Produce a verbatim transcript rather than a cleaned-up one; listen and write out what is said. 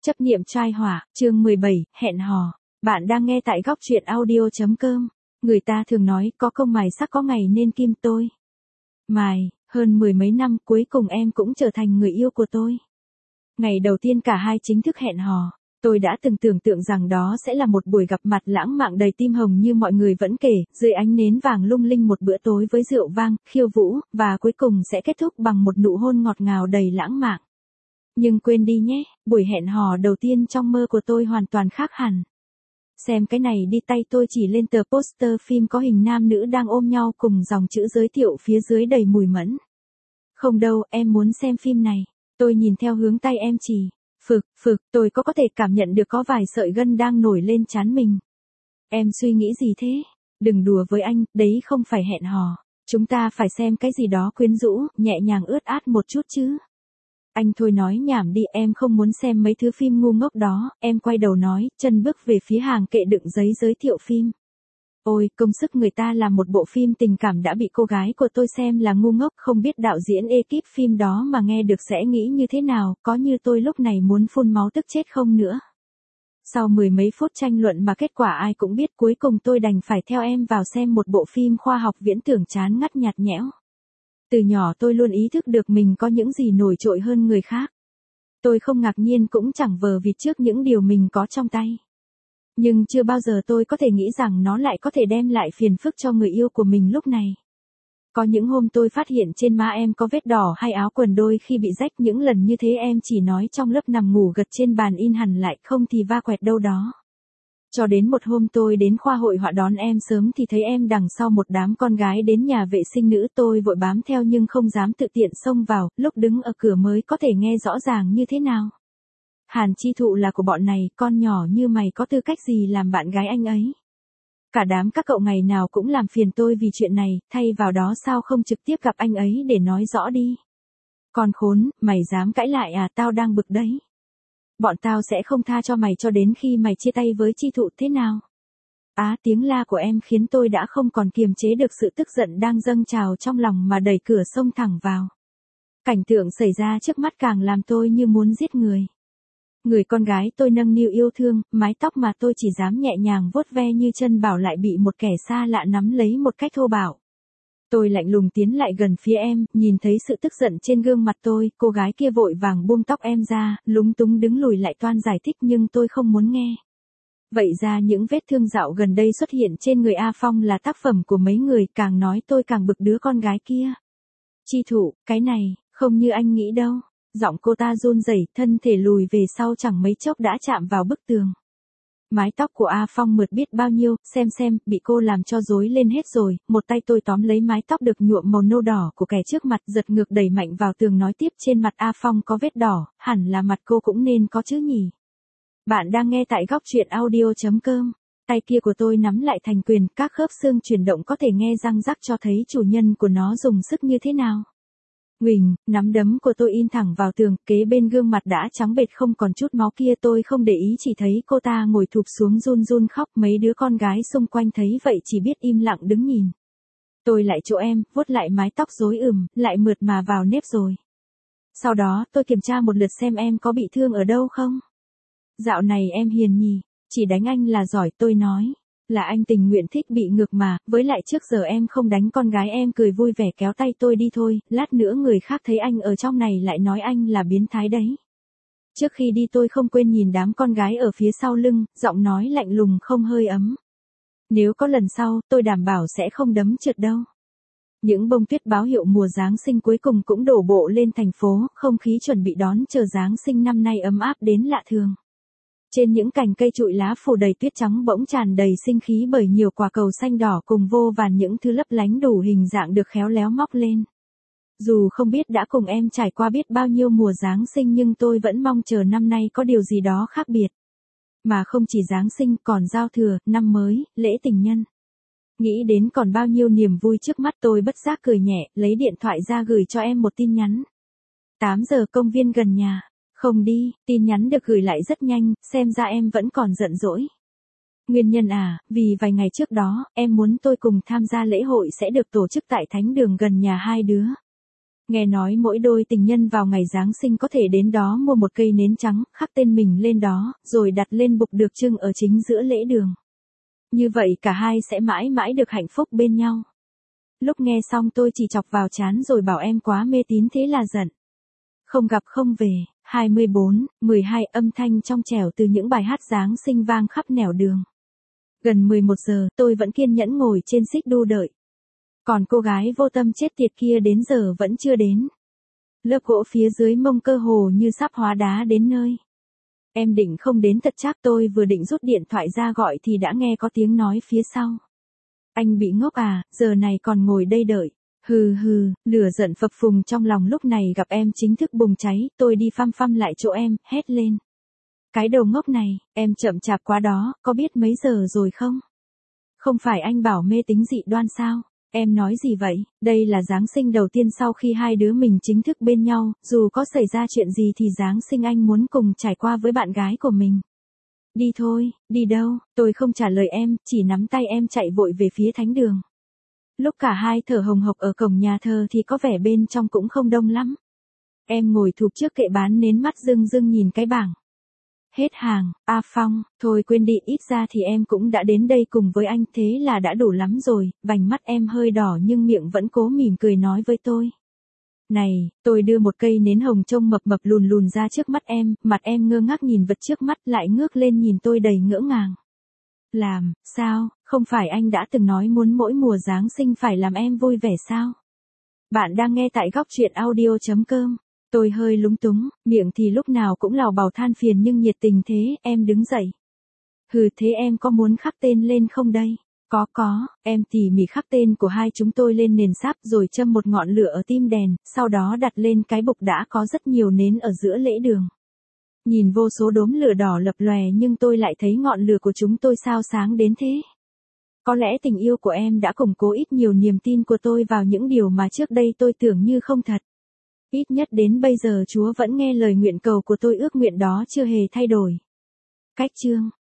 Chấp niệm trai hỏa, chương mười bảy, hẹn hò. Bạn đang nghe tại góc truyện audio.com. Người ta thường nói có công mài sắc có ngày nên kim tôi. Mài, hơn mười mấy năm cuối cùng em cũng trở thành người yêu của tôi. Ngày đầu tiên cả hai chính thức hẹn hò, tôi đã từng tưởng tượng rằng đó sẽ là một buổi gặp mặt lãng mạn đầy tim hồng như mọi người vẫn kể, dưới ánh nến vàng lung linh một bữa tối với rượu vang, khiêu vũ, và cuối cùng sẽ kết thúc bằng một nụ hôn ngọt ngào đầy lãng mạn. Nhưng quên đi nhé, buổi hẹn hò đầu tiên trong mơ của tôi hoàn toàn khác hẳn. Xem cái này đi, tay tôi chỉ lên tờ poster phim có hình nam nữ đang ôm nhau cùng dòng chữ giới thiệu phía dưới đầy mùi mẫn. Không đâu, em muốn xem phim này. Tôi nhìn theo hướng tay em chỉ. Phực, phực, tôi có có thể cảm nhận được có vài sợi gân đang nổi lên trán mình. Em suy nghĩ gì thế? Đừng đùa với anh, đấy không phải hẹn hò. Chúng ta phải xem cái gì đó quyến rũ, nhẹ nhàng ướt át một chút chứ. Anh thôi nói nhảm đi, em không muốn xem mấy thứ phim ngu ngốc đó. Em quay đầu nói, chân bước về phía hàng kệ đựng giấy giới thiệu phim. Ôi, công sức người ta làm một bộ phim tình cảm đã bị cô gái của tôi xem là ngu ngốc, không biết đạo diễn ekip phim đó mà nghe được sẽ nghĩ như thế nào, có như tôi lúc này muốn phun máu tức chết không nữa. Sau mười mấy phút tranh luận mà kết quả ai cũng biết, cuối cùng tôi đành phải theo em vào xem một bộ phim khoa học viễn tưởng chán ngắt nhạt nhẽo. Từ nhỏ tôi luôn ý thức được mình có những gì nổi trội hơn người khác. Tôi không ngạc nhiên cũng chẳng vờ vịt trước những điều mình có trong tay. Nhưng chưa bao giờ tôi có thể nghĩ rằng nó lại có thể đem lại phiền phức cho người yêu của mình lúc này. Có những hôm tôi phát hiện trên má em có vết đỏ hay áo quần đôi khi bị rách, những lần như thế em chỉ nói trong lớp nằm ngủ gật trên bàn in hẳn lại, không thì va quẹt đâu đó. Cho đến một hôm tôi đến khoa hội họa đón em sớm thì thấy em đằng sau một đám con gái đến nhà vệ sinh nữ, tôi vội bám theo nhưng không dám tự tiện xông vào, lúc đứng ở cửa mới có thể nghe rõ ràng như thế nào. Hàn Chi Thụ là của bọn này, con nhỏ như mày có tư cách gì làm bạn gái anh ấy. Cả đám các cậu ngày nào cũng làm phiền tôi vì chuyện này, thay vào đó sao không trực tiếp gặp anh ấy để nói rõ đi. Con khốn, mày dám cãi lại à, tao đang bực đấy. Bọn tao sẽ không tha cho mày cho đến khi mày chia tay với Chi Thụ thế nào. Á, tiếng la của em khiến tôi đã không còn kiềm chế được sự tức giận đang dâng trào trong lòng mà đẩy cửa xông thẳng vào. Cảnh tượng xảy ra trước mắt càng làm tôi như muốn giết người. Người con gái tôi nâng niu yêu thương, mái tóc mà tôi chỉ dám nhẹ nhàng vuốt ve như chân bảo lại bị một kẻ xa lạ nắm lấy một cách thô bạo. Tôi lạnh lùng tiến lại gần phía em, nhìn thấy sự tức giận trên gương mặt tôi, cô gái kia vội vàng buông tóc em ra, lúng túng đứng lùi lại toan giải thích nhưng tôi không muốn nghe. Vậy ra những vết thương dạo gần đây xuất hiện trên người A Phong là tác phẩm của mấy người, càng nói tôi càng bực đứa con gái kia. Chi Thụ, cái này, không như anh nghĩ đâu. Giọng cô ta run rẩy, thân thể lùi về sau chẳng mấy chốc đã chạm vào bức tường. Mái tóc của A Phong mượt biết bao nhiêu, xem xem, bị cô làm cho rối lên hết rồi. Một tay tôi tóm lấy mái tóc được nhuộm màu nâu đỏ của kẻ trước mặt, giật ngược đẩy mạnh vào tường, nói tiếp, trên mặt A Phong có vết đỏ, hẳn là mặt cô cũng nên có chứ nhỉ. Bạn đang nghe tại góc truyện audio.com. Tay kia của tôi nắm lại thành quyền, các khớp xương chuyển động có thể nghe răng rắc cho thấy chủ nhân của nó dùng sức như thế nào. Huỳnh, nắm đấm của tôi in thẳng vào tường, kế bên gương mặt đã trắng bệch không còn chút máu kia, tôi không để ý chỉ thấy cô ta ngồi thụp xuống run run khóc, mấy đứa con gái xung quanh thấy vậy chỉ biết im lặng đứng nhìn. Tôi lại chỗ em, vuốt lại mái tóc rối ửng, lại mượt mà vào nếp rồi. Sau đó, tôi kiểm tra một lượt xem em có bị thương ở đâu không. Dạo này em hiền nhỉ, chỉ đánh anh là giỏi, tôi nói. Là anh tình nguyện thích bị ngược mà, với lại trước giờ em không đánh con gái. Em cười vui vẻ kéo tay tôi đi thôi, lát nữa người khác thấy anh ở trong này lại nói anh là biến thái đấy. Trước khi đi tôi không quên nhìn đám con gái ở phía sau lưng, giọng nói lạnh lùng không hơi ấm. Nếu có lần sau, tôi đảm bảo sẽ không đấm trượt đâu. Những bông tuyết báo hiệu mùa Giáng sinh cuối cùng cũng đổ bộ lên thành phố, không khí chuẩn bị đón chờ Giáng sinh năm nay ấm áp đến lạ thường. Trên những cành cây trụi lá phủ đầy tuyết trắng bỗng tràn đầy sinh khí bởi nhiều quả cầu xanh đỏ cùng vô vàn những thứ lấp lánh đủ hình dạng được khéo léo móc lên. Dù không biết đã cùng em trải qua biết bao nhiêu mùa Giáng sinh nhưng tôi vẫn mong chờ năm nay có điều gì đó khác biệt. Mà không chỉ Giáng sinh còn giao thừa, năm mới, lễ tình nhân. Nghĩ đến còn bao nhiêu niềm vui trước mắt tôi bất giác cười nhẹ, lấy điện thoại ra gửi cho em một tin nhắn. tám giờ công viên gần nhà. Không đi, tin nhắn được gửi lại rất nhanh, xem ra em vẫn còn giận dỗi. Nguyên nhân à, vì vài ngày trước đó, em muốn tôi cùng tham gia lễ hội sẽ được tổ chức tại thánh đường gần nhà hai đứa. Nghe nói mỗi đôi tình nhân vào ngày Giáng sinh có thể đến đó mua một cây nến trắng, khắc tên mình lên đó, rồi đặt lên bục được trưng ở chính giữa lễ đường. Như vậy cả hai sẽ mãi mãi được hạnh phúc bên nhau. Lúc nghe xong tôi chỉ chọc vào trán rồi bảo em quá mê tín thế là giận. Không gặp không về, hai mươi bốn, mười hai âm thanh trong trẻo từ những bài hát Giáng sinh vang khắp nẻo đường. Gần mười một giờ, tôi vẫn kiên nhẫn ngồi trên xích đu đợi. Còn cô gái vô tâm chết tiệt kia đến giờ vẫn chưa đến. Lớp gỗ phía dưới mông cơ hồ như sắp hóa đá đến nơi. Em định không đến thật chắc, tôi vừa định rút điện thoại ra gọi thì đã nghe có tiếng nói phía sau. Anh bị ngốc à, giờ này còn ngồi đây đợi. Hừ hừ, lửa giận phập phùng trong lòng lúc này gặp em chính thức bùng cháy, tôi đi phăm phăm lại chỗ em, hét lên. Cái đầu ngốc này, em chậm chạp quá đó, có biết mấy giờ rồi không? Không phải anh bảo mê tín dị đoan sao? Em nói gì vậy? Đây là Giáng sinh đầu tiên sau khi hai đứa mình chính thức bên nhau, dù có xảy ra chuyện gì thì Giáng sinh anh muốn cùng trải qua với bạn gái của mình. Đi thôi, đi đâu? Tôi không trả lời em, chỉ nắm tay em chạy vội về phía thánh đường. Lúc cả hai thở hồng hộc ở cổng nhà thờ thì có vẻ bên trong cũng không đông lắm. Em ngồi thụp trước kệ bán nến, mắt rưng rưng nhìn cái bảng. Hết hàng, A Phong, thôi quên đi, ít ra thì em cũng đã đến đây cùng với anh, thế là đã đủ lắm rồi. Vành mắt em hơi đỏ nhưng miệng vẫn cố mỉm cười nói với tôi. Này, tôi đưa một cây nến hồng trông mập mập lùn lùn ra trước mắt em, mặt em ngơ ngác nhìn vật trước mắt lại ngước lên nhìn tôi đầy ngỡ ngàng. Làm, sao, không phải anh đã từng nói muốn mỗi mùa Giáng sinh phải làm em vui vẻ sao? Bạn đang nghe tại góc truyện audio chấm com. Tôi hơi lúng túng, miệng thì lúc nào cũng lào bào than phiền nhưng nhiệt tình thế, em đứng dậy. Hừ, thế em có muốn khắc tên lên không đây? Có có, em tỉ mỉ khắc tên của hai chúng tôi lên nền sáp rồi châm một ngọn lửa ở tim đèn, sau đó đặt lên cái bục đã có rất nhiều nến ở giữa lễ đường. Nhìn vô số đốm lửa đỏ lập lòe nhưng tôi lại thấy ngọn lửa của chúng tôi sao sáng đến thế. Có lẽ tình yêu của em đã củng cố ít nhiều niềm tin của tôi vào những điều mà trước đây tôi tưởng như không thật. Ít nhất đến bây giờ Chúa vẫn nghe lời nguyện cầu của tôi, ước nguyện đó chưa hề thay đổi. Cách chương